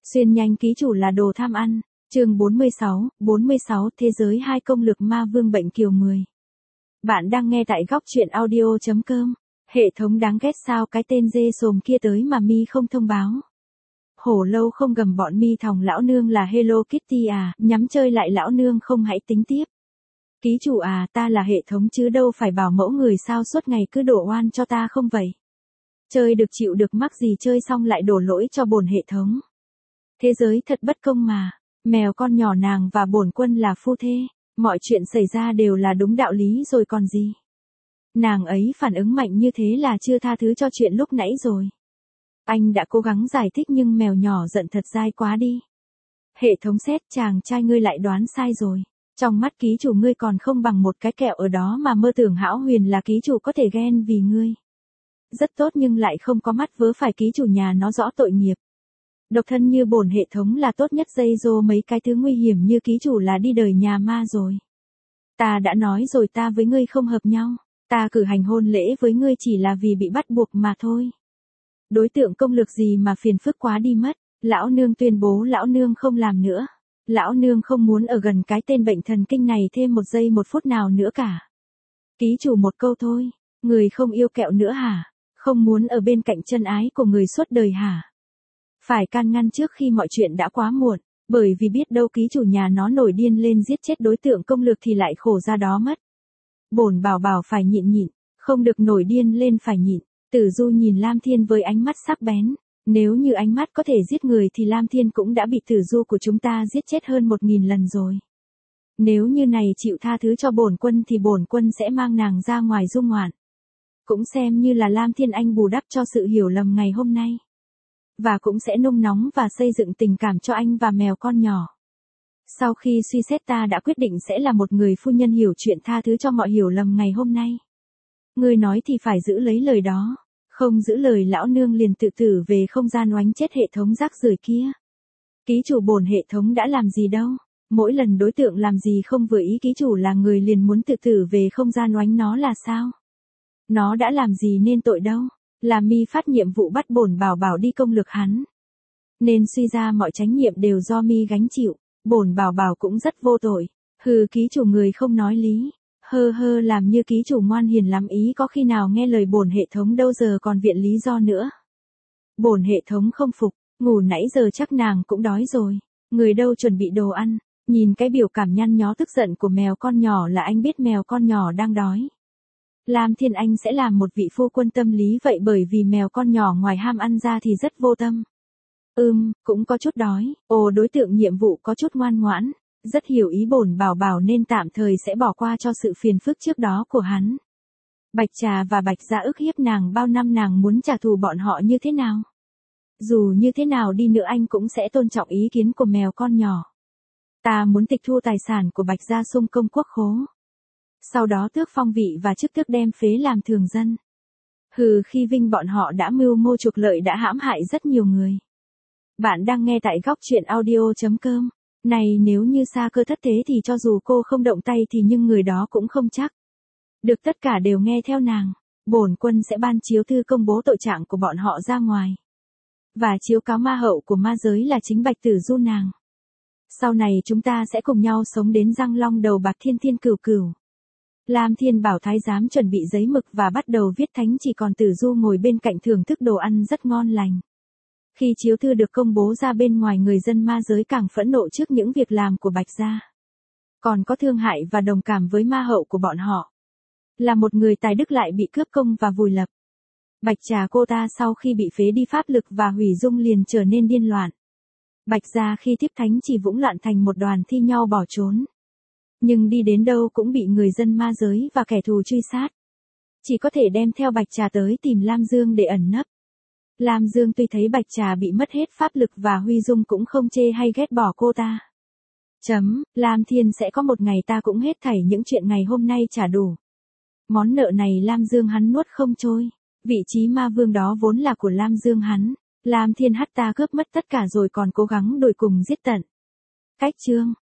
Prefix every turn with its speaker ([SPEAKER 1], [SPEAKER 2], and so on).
[SPEAKER 1] Xuyên nhanh ký chủ là đồ tham ăn. Chương 46 Thế giới 2 công lược ma vương bệnh kiều 10. Bạn đang nghe tại góc truyện audio.com. Hệ thống đáng ghét sao cái tên dê sồm kia tới mà mi không thông báo. Hổ lâu không gầm bọn mi thòng lão nương là Hello Kitty à, nhắm chơi lại lão nương không hãy tính tiếp. Ký chủ à, ta là hệ thống chứ đâu phải bảo mẫu người sao suốt ngày cứ đổ oan cho ta không vậy. Chơi được chịu được mắc gì chơi xong lại đổ lỗi cho bổn hệ thống. Thế giới thật bất công mà, mèo con nhỏ nàng và bổn quân là phu thê, mọi chuyện xảy ra đều là đúng đạo lý rồi còn gì. Nàng ấy phản ứng mạnh như thế là chưa tha thứ cho chuyện lúc nãy rồi. Anh đã cố gắng giải thích nhưng mèo nhỏ giận thật dai quá đi. Hệ thống xét chàng trai ngươi lại đoán sai rồi. Trong mắt ký chủ ngươi còn không bằng một cái kẹo ở đó mà mơ tưởng hão huyền là ký chủ có thể ghen vì ngươi. Rất tốt nhưng lại không có mắt vớ phải ký chủ nhà nó rõ tội nghiệp. Độc thân như bổn hệ thống là tốt nhất dây dô mấy cái thứ nguy hiểm như ký chủ là đi đời nhà ma rồi. Ta đã nói rồi ta với ngươi không hợp nhau. Ta cử hành hôn lễ với ngươi chỉ là vì bị bắt buộc mà thôi. Đối tượng công lược gì mà phiền phức quá đi mất. Lão nương tuyên bố lão nương không làm nữa. Lão nương không muốn ở gần cái tên bệnh thần kinh này thêm một giây một phút nào nữa cả. Ký chủ một câu thôi. Người không yêu kẹo nữa hả? Không muốn ở bên cạnh chân ái của người suốt đời hả? Phải can ngăn trước khi mọi chuyện đã quá muộn, bởi vì biết đâu ký chủ nhà nó nổi điên lên giết chết đối tượng công lược thì lại khổ ra đó mất. Bổn bảo bảo phải nhịn, không được nổi điên lên phải nhịn. Tử Du nhìn Lam Thiên với ánh mắt sắc bén, nếu như ánh mắt có thể giết người thì Lam Thiên cũng đã bị Tử Du của chúng ta giết chết hơn 1000 lần rồi. Nếu như này chịu tha thứ cho bổn quân thì bổn quân sẽ mang nàng ra ngoài dung ngoạn. Cũng xem như là Lam Thiên anh bù đắp cho sự hiểu lầm ngày hôm nay. Và cũng sẽ nung nóng và xây dựng tình cảm cho anh và mèo con nhỏ. Sau khi suy xét ta đã quyết định sẽ là một người phu nhân hiểu chuyện tha thứ cho mọi hiểu lầm ngày hôm nay. Ngươi nói thì phải giữ lấy lời đó. Không giữ lời lão nương liền tự tử về không gian oánh chết hệ thống rác rưởi kia. Ký chủ bổn hệ thống đã làm gì đâu. Mỗi lần đối tượng làm gì không vừa ý ký chủ là người liền muốn tự tử về không gian oánh nó là sao? Nó đã làm gì nên tội đâu. Là mi phát nhiệm vụ bắt bổn bảo bảo đi công lược hắn. Nên suy ra mọi trách nhiệm đều do mi gánh chịu. Bổn bảo bảo cũng rất vô tội. Hừ ký chủ người không nói lý. Hơ làm như ký chủ ngoan hiền lắm ý có khi nào nghe lời bổn hệ thống đâu giờ còn viện lý do nữa. Bổn hệ thống không phục. Ngủ nãy giờ chắc nàng cũng đói rồi. Người đâu chuẩn bị đồ ăn. Nhìn cái biểu cảm nhăn nhó tức giận của mèo con nhỏ là anh biết mèo con nhỏ đang đói. Lam Thiên Anh sẽ làm một vị phu quân tâm lý vậy bởi vì mèo con nhỏ ngoài ham ăn ra thì rất vô tâm. Cũng có chút đói. Ồ đối tượng nhiệm vụ có chút ngoan ngoãn. Rất hiểu ý bổn bảo bảo nên tạm thời sẽ bỏ qua cho sự phiền phức trước đó của hắn. Bạch Trà và Bạch Gia ức hiếp nàng bao năm nàng muốn trả thù bọn họ như thế nào? Dù như thế nào đi nữa anh cũng sẽ tôn trọng ý kiến của mèo con nhỏ. Ta muốn tịch thu tài sản của Bạch Gia xung công quốc khố. Sau đó tước phong vị và chức tước đem phế làm thường dân. Hừ khi vinh bọn họ đã mưu mô trục lợi đã hãm hại rất nhiều người. Bạn đang nghe tại góc truyện audio.com. Này nếu như Sa Cơ thất thế thì cho dù cô không động tay thì nhưng người đó cũng không chắc. Được tất cả đều nghe theo nàng. Bổn quân sẽ ban chiếu thư công bố tội trạng của bọn họ ra ngoài. Và chiếu cáo ma hậu của ma giới là chính Bạch Tử Du nàng. Sau này chúng ta sẽ cùng nhau sống đến răng long đầu bạc thiên thiên cửu cửu. Lam Thiên bảo thái giám chuẩn bị giấy mực và bắt đầu viết thánh chỉ còn Tử Du ngồi bên cạnh thưởng thức đồ ăn rất ngon lành. Khi chiếu thư được công bố ra bên ngoài người dân ma giới càng phẫn nộ trước những việc làm của Bạch Gia. Còn có thương hại và đồng cảm với ma hậu của bọn họ. Là một người tài đức lại bị cướp công và vùi lập. Bạch Trà cô ta sau khi bị phế đi pháp lực và hủy dung liền trở nên điên loạn. Bạch Gia khi tiếp thánh chỉ vũng loạn thành một đoàn thi nhau bỏ trốn. Nhưng đi đến đâu cũng bị người dân ma giới và kẻ thù truy sát. Chỉ có thể đem theo Bạch Trà tới tìm Lam Dương để ẩn nấp. Lam Dương tuy thấy Bạch Trà bị mất hết pháp lực và huy dung cũng không chê hay ghét bỏ cô ta. Lam Thiên sẽ có một ngày ta cũng hết thảy những chuyện ngày hôm nay trả đủ. Món nợ này Lam Dương hắn nuốt không trôi. Vị trí ma vương đó vốn là của Lam Dương hắn. Lam Thiên hắt ta cướp mất tất cả rồi còn cố gắng đòi cùng giết tận. Cách chương